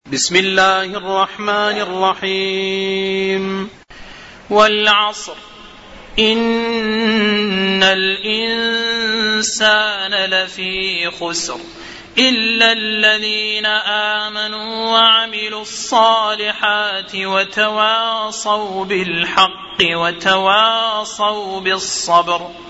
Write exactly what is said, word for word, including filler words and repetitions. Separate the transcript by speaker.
Speaker 1: بسم الله الرحمن الرحيم. والعصر إن الإنسان لفي خسر إلا الذين آمنوا وعملوا الصالحات وتواصوا بالحق وتواصوا بالصبر.